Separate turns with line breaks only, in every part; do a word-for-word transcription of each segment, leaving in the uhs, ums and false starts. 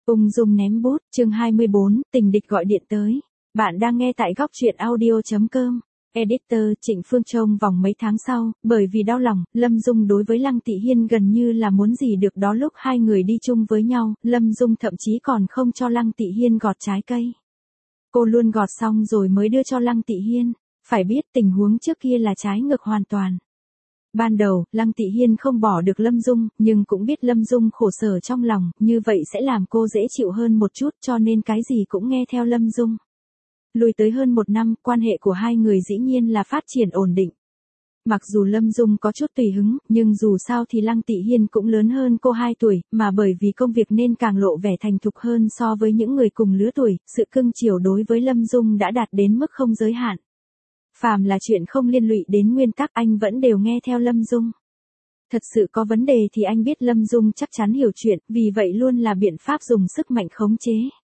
Ung dung ném bút, chương hai mươi bốn, tình địch gọi điện tới. Bạn đang nghe tại góc truyện audio.com. Editor Trịnh Phương Trông vòng mấy tháng sau, bởi vì đau lòng, Lâm Dung đối với Lăng Tị Hiên gần như là muốn gì được đó. Lúc hai người đi chung với nhau, Lâm Dung thậm chí còn không cho Lăng Tị Hiên gọt trái cây. Cô luôn gọt xong rồi mới đưa cho Lăng Tị Hiên. Phải biết tình huống trước kia là trái ngược hoàn toàn. Ban đầu, Lăng Tị Hiên không bỏ được Lâm Dung, nhưng cũng biết Lâm Dung khổ sở trong lòng, như vậy sẽ làm cô dễ chịu hơn một chút, cho nên cái gì cũng nghe theo Lâm Dung. Lùi tới hơn một năm, quan hệ của hai người dĩ nhiên là phát triển ổn định. Mặc dù Lâm Dung có chút tùy hứng, nhưng dù sao thì Lăng Tị Hiên cũng lớn hơn cô hai tuổi, mà bởi vì công việc nên càng lộ vẻ thành thục hơn so với những người cùng lứa tuổi, sự cưng chiều đối với Lâm Dung đã đạt đến mức không giới hạn. Phàm là chuyện không liên lụy đến nguyên tắc anh vẫn đều nghe theo Lâm Dung. Thật sự có vấn đề thì anh biết Lâm Dung chắc chắn hiểu chuyện, vì vậy luôn là biện pháp dùng sức mạnh khống chế.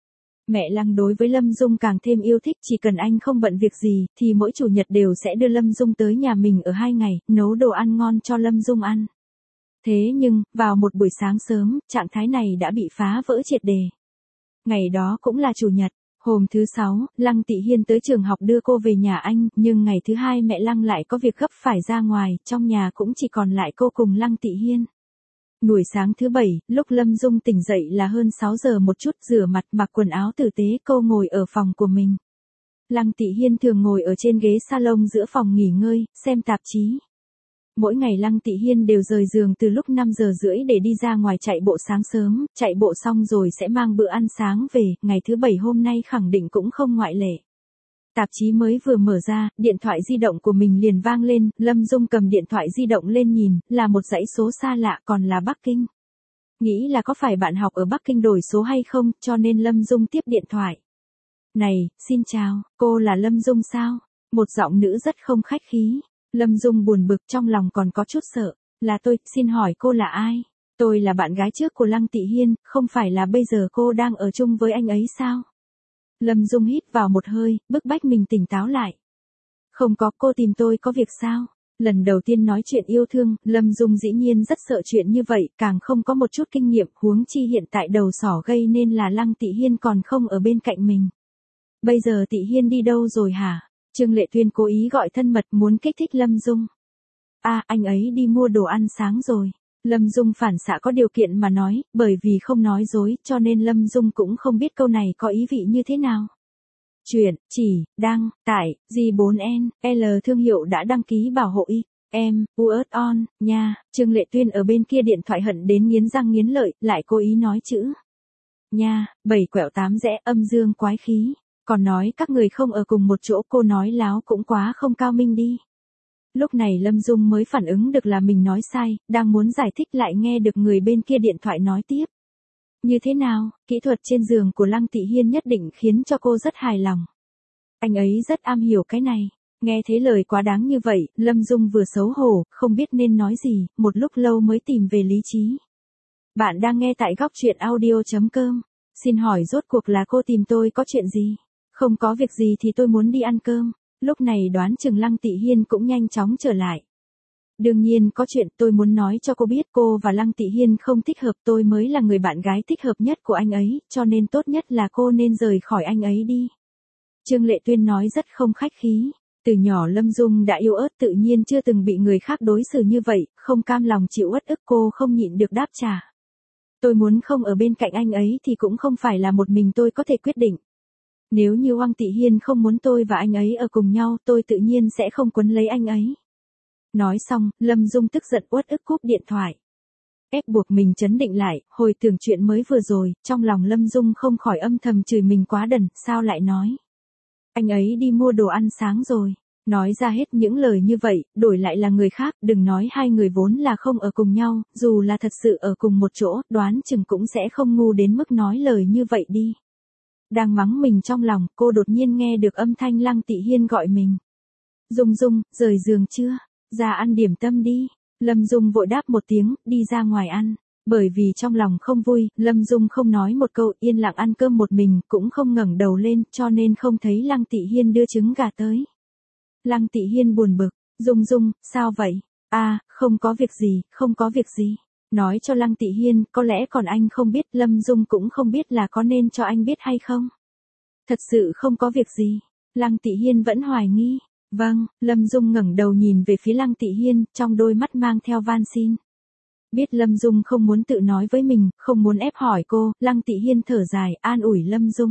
Mẹ Lăng đối với Lâm Dung càng thêm yêu thích, chỉ cần anh không bận việc gì, thì mỗi chủ nhật đều sẽ đưa Lâm Dung tới nhà mình ở hai ngày, nấu đồ ăn ngon cho Lâm Dung ăn. Thế nhưng, vào một buổi sáng sớm, trạng thái này đã bị phá vỡ triệt đề. Ngày đó cũng là chủ nhật. Hôm thứ sáu, Lăng Tị Hiên tới trường học đưa cô về nhà anh, nhưng ngày thứ hai mẹ Lăng lại có việc gấp phải ra ngoài, trong nhà cũng chỉ còn lại cô cùng Lăng Tị Hiên. Buổi sáng thứ bảy, lúc Lâm Dung tỉnh dậy là hơn sáu giờ một chút, rửa mặt mặc quần áo tử tế, cô ngồi ở phòng của mình. Lăng Tị Hiên thường ngồi ở trên ghế salon giữa phòng nghỉ ngơi, xem tạp chí. Mỗi ngày Lăng Tị Hiên đều rời giường từ lúc năm giờ rưỡi để đi ra ngoài chạy bộ sáng sớm, chạy bộ xong rồi sẽ mang bữa ăn sáng về, ngày thứ bảy hôm nay khẳng định cũng không ngoại lệ. Tạp chí mới vừa mở ra, điện thoại di động của mình liền vang lên, Lâm Dung cầm điện thoại di động lên nhìn, là một dãy số xa lạ, còn là Bắc Kinh. Nghĩ là có phải bạn học ở Bắc Kinh đổi số hay không, cho nên Lâm Dung tiếp điện thoại. Này, xin chào, cô là Lâm Dung sao? Một giọng nữ rất không khách khí. Lâm Dung buồn bực, trong lòng còn có chút sợ. Là tôi, xin hỏi cô là ai? Tôi là bạn gái trước của Lăng Tị Hiên, không phải là bây giờ cô đang ở chung với anh ấy sao? Lâm Dung hít vào một hơi, bức bách mình tỉnh táo lại. Không có, cô tìm tôi có việc sao? Lần đầu tiên nói chuyện yêu thương, Lâm Dung dĩ nhiên rất sợ chuyện như vậy, càng không có một chút kinh nghiệm, huống chi hiện tại đầu sỏ gây nên là Lăng Tị Hiên còn không ở bên cạnh mình. Bây giờ Tị Hiên đi đâu rồi hả? Trương Lệ Tuyên cố ý gọi thân mật muốn kích thích Lâm Dung. À, anh ấy đi mua đồ ăn sáng rồi. Lâm Dung phản xạ có điều kiện mà nói, bởi vì không nói dối, cho nên Lâm Dung cũng không biết câu này có ý vị như thế nào. Chuyện, chỉ, đăng, tải, G bốn N, L thương hiệu đã đăng ký bảo hộ y, em, Word on, nha. Trương Lệ Tuyên ở bên kia điện thoại hận đến nghiến răng nghiến lợi, lại cố ý nói chữ. Nha, bảy quẹo tám rẽ, âm dương quái khí. Còn nói các người không ở cùng một chỗ, cô nói láo cũng quá không cao minh đi. Lúc này Lâm Dung mới phản ứng được là mình nói sai, đang muốn giải thích lại nghe được người bên kia điện thoại nói tiếp. Như thế nào, kỹ thuật trên giường của Lăng Tị Hiên nhất định khiến cho cô rất hài lòng. Anh ấy rất am hiểu cái này. Nghe thấy lời quá đáng như vậy, Lâm Dung vừa xấu hổ, không biết nên nói gì, một lúc lâu mới tìm về lý trí. Bạn đang nghe tại góc truyện audio.com. Xin hỏi rốt cuộc là cô tìm tôi có chuyện gì? Không có việc gì thì tôi muốn đi ăn cơm. Lúc này đoán chừng Lăng Tị Hiên cũng nhanh chóng trở lại. Đương nhiên có chuyện, tôi muốn nói cho cô biết, cô và Lăng Tị Hiên không thích hợp, tôi mới là người bạn gái thích hợp nhất của anh ấy, cho nên tốt nhất là cô nên rời khỏi anh ấy đi. Trương Lệ Tuyên nói rất không khách khí. Từ nhỏ Lâm Dung đã yếu ớt, tự nhiên chưa từng bị người khác đối xử như vậy, không cam lòng chịu uất ức, cô không nhịn được đáp trả. Tôi muốn không ở bên cạnh anh ấy thì cũng không phải là một mình tôi có thể quyết định. Nếu như Lăng Tị Hiên không muốn tôi và anh ấy ở cùng nhau, tôi tự nhiên sẽ không quấn lấy anh ấy. Nói xong, Lâm Dung tức giận uất ức cúp điện thoại. Ép buộc mình trấn định lại, hồi tưởng chuyện mới vừa rồi, trong lòng Lâm Dung không khỏi âm thầm chửi mình quá đần, sao lại nói. Anh ấy đi mua đồ ăn sáng rồi. Nói ra hết những lời như vậy, đổi lại là người khác, đừng nói hai người vốn là không ở cùng nhau, dù là thật sự ở cùng một chỗ, đoán chừng cũng sẽ không ngu đến mức nói lời như vậy đi. Đang mắng mình trong lòng, cô đột nhiên nghe được âm thanh Lăng Tị Hiên gọi mình. Dung Dung, rời giường chưa? Ra ăn điểm tâm đi. Lâm Dung vội đáp một tiếng, đi ra ngoài ăn. Bởi vì trong lòng không vui, Lâm Dung không nói một câu, yên lặng ăn cơm một mình, cũng không ngẩng đầu lên, cho nên không thấy Lăng Tị Hiên đưa trứng gà tới. Lăng Tị Hiên buồn bực, Dung Dung, sao vậy? À, không có việc gì, không có việc gì. Nói cho Lăng Tị Hiên, có lẽ còn anh không biết, Lâm Dung cũng không biết là có nên cho anh biết hay không. Thật sự không có việc gì. Lăng Tị Hiên vẫn hoài nghi. Vâng, Lâm Dung ngẩng đầu nhìn về phía Lăng Tị Hiên, trong đôi mắt mang theo van xin. Biết Lâm Dung không muốn tự nói với mình, không muốn ép hỏi cô, Lăng Tị Hiên thở dài, an ủi Lâm Dung.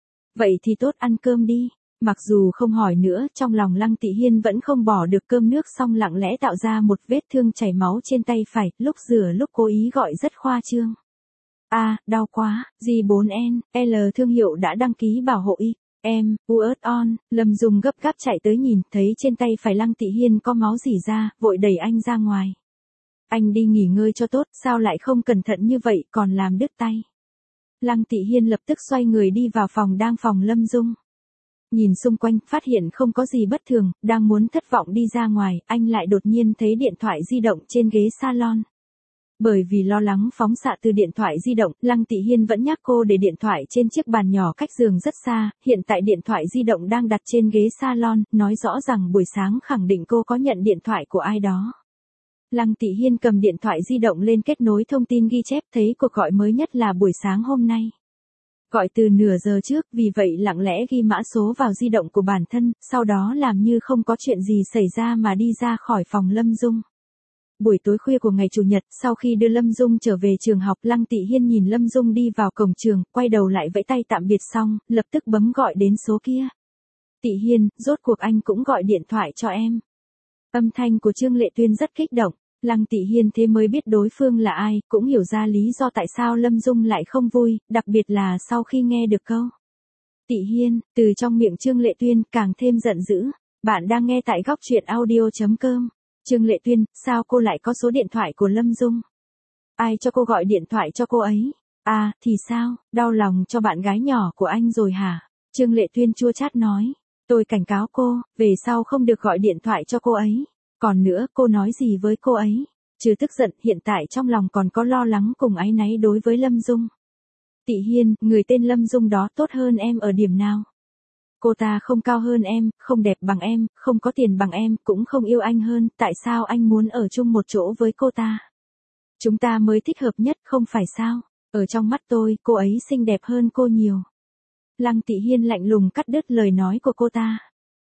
Vậy thì tốt, ăn cơm đi. Mặc dù không hỏi nữa, trong lòng Lăng Tị Hiên vẫn không bỏ được cơm nước, xong lặng lẽ tạo ra một vết thương chảy máu trên tay phải, lúc rửa lúc cố ý gọi rất khoa trương. A, à, đau quá, G bốn N, L thương hiệu đã đăng ký bảo hộ y. Em, Uert on, Lâm Dung gấp gáp chạy tới nhìn, thấy trên tay phải Lăng Tị Hiên có máu rỉ ra, vội đẩy anh ra ngoài. Anh đi nghỉ ngơi cho tốt, sao lại không cẩn thận như vậy, còn làm đứt tay. Lăng Tị Hiên lập tức xoay người đi vào phòng đang phòng Lâm Dung. Nhìn xung quanh, phát hiện không có gì bất thường, đang muốn thất vọng đi ra ngoài, anh lại đột nhiên thấy điện thoại di động trên ghế salon. Bởi vì lo lắng phóng xạ từ điện thoại di động, Lăng Tị Hiên vẫn nhắc cô để điện thoại trên chiếc bàn nhỏ cách giường rất xa, hiện tại điện thoại di động đang đặt trên ghế salon, nói rõ rằng buổi sáng khẳng định cô có nhận điện thoại của ai đó. Lăng Tị Hiên cầm điện thoại di động lên kết nối thông tin ghi chép, thấy cuộc gọi mới nhất là buổi sáng hôm nay. Gọi từ nửa giờ trước, vì vậy lặng lẽ ghi mã số vào di động của bản thân, sau đó làm như không có chuyện gì xảy ra mà đi ra khỏi phòng Lâm Dung. Buổi tối khuya của ngày Chủ nhật, sau khi đưa Lâm Dung trở về trường học, Lăng Tị Hiên nhìn Lâm Dung đi vào cổng trường, quay đầu lại vẫy tay tạm biệt xong, lập tức bấm gọi đến số kia. Tị Hiên, rốt cuộc anh cũng gọi điện thoại cho em. Âm thanh của Trương Lệ Tuyên rất kích động. Lăng Tị Hiên thế mới biết đối phương là ai, cũng hiểu ra lý do tại sao Lâm Dung lại không vui, đặc biệt là sau khi nghe được câu Tị Hiên, từ trong miệng Trương Lệ Tuyên, càng thêm giận dữ. Bạn đang nghe tại góc truyện audio chấm com. Trương Lệ Tuyên, sao cô lại có số điện thoại của Lâm Dung? Ai cho cô gọi điện thoại cho cô ấy? À, thì sao, đau lòng cho bạn gái nhỏ của anh rồi hả? Trương Lệ Tuyên chua chát nói. Tôi cảnh cáo cô, về sau không được gọi điện thoại cho cô ấy. Còn nữa, cô nói gì với cô ấy? Trừ tức giận, hiện tại trong lòng còn có lo lắng cùng áy náy đối với Lâm Dung. Tị Hiên, người tên Lâm Dung đó tốt hơn em ở điểm nào? Cô ta không cao hơn em, không đẹp bằng em, không có tiền bằng em, cũng không yêu anh hơn, tại sao anh muốn ở chung một chỗ với cô ta? Chúng ta mới thích hợp nhất, không phải sao? Ở trong mắt tôi, cô ấy xinh đẹp hơn cô nhiều. Lăng Tị Hiên lạnh lùng cắt đứt lời nói của cô ta.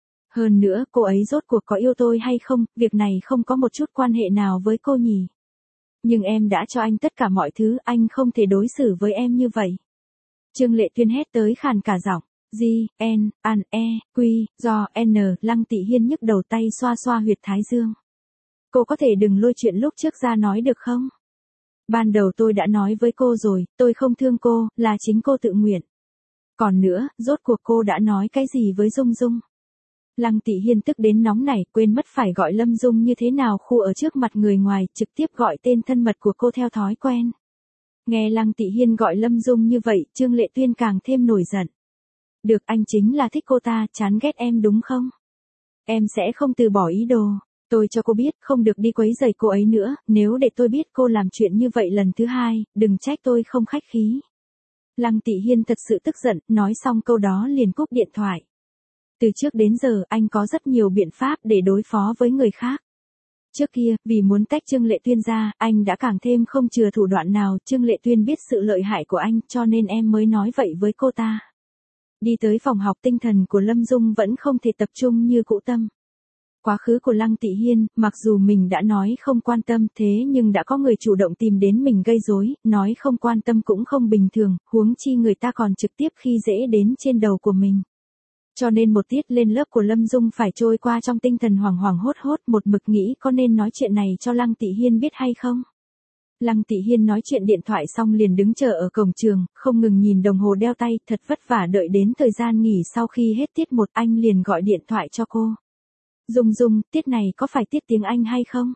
Hơn nữa, cô ấy rốt cuộc có yêu tôi hay không, việc này không có một chút quan hệ nào với cô nhỉ. Nhưng em đã cho anh tất cả mọi thứ, anh không thể đối xử với em như vậy. Trương Lệ Tuyên hét tới khàn cả giọng. G, N, An, E, Q, do, N, Lăng Tị Hiên nhức đầu tay xoa xoa huyệt thái dương. Cô có thể đừng lôi chuyện lúc trước ra nói được không? Ban đầu tôi đã nói với cô rồi, tôi không thương cô, là chính cô tự nguyện. Còn nữa, rốt cuộc cô đã nói cái gì với Dung Dung? Lăng Tị Hiên tức đến nóng nảy, quên mất phải gọi Lâm Dung như thế nào khu ở trước mặt người ngoài, trực tiếp gọi tên thân mật của cô theo thói quen. Nghe Lăng Tị Hiên gọi Lâm Dung như vậy, Trương Lệ Tuyên càng thêm nổi giận. Được, anh chính là thích cô ta, chán ghét em đúng không? Em sẽ không từ bỏ ý đồ. Tôi cho cô biết, không được đi quấy rầy cô ấy nữa, nếu để tôi biết cô làm chuyện như vậy lần thứ hai, đừng trách tôi không khách khí. Lăng Tị Hiên thật sự tức giận, nói xong câu đó liền cúp điện thoại. Từ trước đến giờ, anh có rất nhiều biện pháp để đối phó với người khác. Trước kia, vì muốn tách Trương Lệ Tuyên ra, anh đã càng thêm không chừa thủ đoạn nào, Trương Lệ Tuyên biết sự lợi hại của anh, cho nên em mới nói vậy với cô ta. Đi tới phòng học, tinh thần của Lâm Dung vẫn không thể tập trung như cũ tâm. Quá khứ của Lăng Tị Hiên, mặc dù mình đã nói không quan tâm thế nhưng đã có người chủ động tìm đến mình gây rối, nói không quan tâm cũng không bình thường, huống chi người ta còn trực tiếp khi dễ đến trên đầu của mình. Cho nên một tiết lên lớp của Lâm Dung phải trôi qua trong tinh thần hoảng hoảng hốt hốt, một mực nghĩ có nên nói chuyện này cho Lăng Tị Hiên biết hay không. Lăng Tị Hiên nói chuyện điện thoại xong liền đứng chờ ở cổng trường, không ngừng nhìn đồng hồ đeo tay, thật vất vả đợi đến thời gian nghỉ sau khi hết tiết một, anh liền gọi điện thoại cho cô. Dung Dung, tiết này có phải tiết tiếng Anh hay không?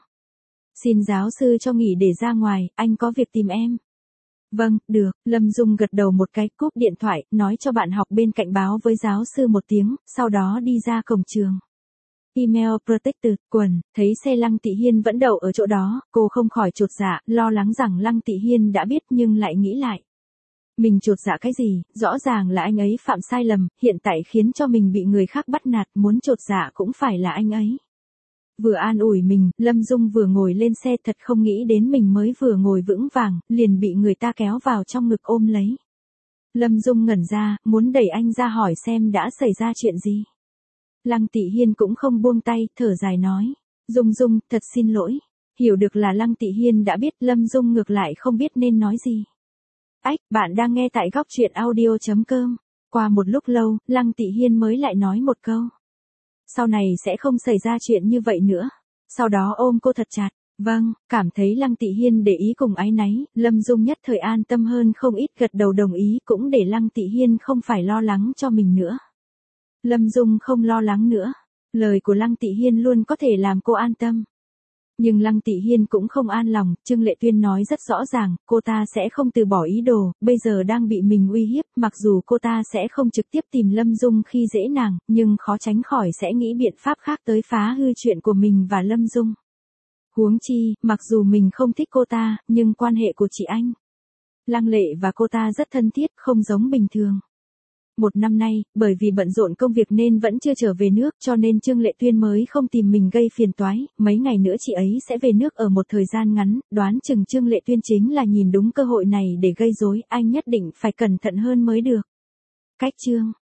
Xin giáo sư cho nghỉ để ra ngoài, anh có việc tìm em. Vâng, được, Lâm Dung gật đầu một cái, cúp điện thoại, nói cho bạn học bên cạnh báo với giáo sư một tiếng, sau đó đi ra cổng trường. Email Protected, quần, thấy xe Lăng Tị Hiên vẫn đậu ở chỗ đó, cô không khỏi chột dạ, lo lắng rằng Lăng Tị Hiên đã biết nhưng lại nghĩ lại. Mình chột dạ cái gì, rõ ràng là anh ấy phạm sai lầm, hiện tại khiến cho mình bị người khác bắt nạt, muốn chột dạ cũng phải là anh ấy. Vừa an ủi mình, Lâm Dung vừa ngồi lên xe thật không nghĩ đến mình mới vừa ngồi vững vàng, liền bị người ta kéo vào trong ngực ôm lấy. Lâm Dung ngẩn ra, muốn đẩy anh ra hỏi xem đã xảy ra chuyện gì. Lăng Tị Hiên cũng không buông tay, thở dài nói. Dung Dung, thật xin lỗi. Hiểu được là Lăng Tị Hiên đã biết, Lâm Dung ngược lại không biết nên nói gì. Ách, bạn đang nghe tại góc truyện audio chấm com. Qua một lúc lâu, Lăng Tị Hiên mới lại nói một câu. Sau này sẽ không xảy ra chuyện như vậy nữa. Sau đó ôm cô thật chặt. Vâng, cảm thấy Lăng Tị Hiên để ý cùng áy náy, Lâm Dung nhất thời an tâm hơn không ít, gật đầu đồng ý, cũng để Lăng Tị Hiên không phải lo lắng cho mình nữa. Lâm Dung không lo lắng nữa. Lời của Lăng Tị Hiên luôn có thể làm cô an tâm. Nhưng Lăng Tị Hiên cũng không an lòng, Trương Lệ Tuyên nói rất rõ ràng, cô ta sẽ không từ bỏ ý đồ, bây giờ đang bị mình uy hiếp, mặc dù cô ta sẽ không trực tiếp tìm Lâm Dung khi dễ nàng, nhưng khó tránh khỏi sẽ nghĩ biện pháp khác tới phá hư chuyện của mình và Lâm Dung. Huống chi, mặc dù mình không thích cô ta, nhưng quan hệ của chị anh Lăng Lệ và cô ta rất thân thiết, không giống bình thường. Một năm nay, bởi vì bận rộn công việc nên vẫn chưa trở về nước, cho nên Trương Lệ Tuyên mới không tìm mình gây phiền toái, mấy ngày nữa chị ấy sẽ về nước ở một thời gian ngắn, đoán chừng Trương Lệ Tuyên chính là nhìn đúng cơ hội này để gây rối, anh nhất định phải cẩn thận hơn mới được. Cách chương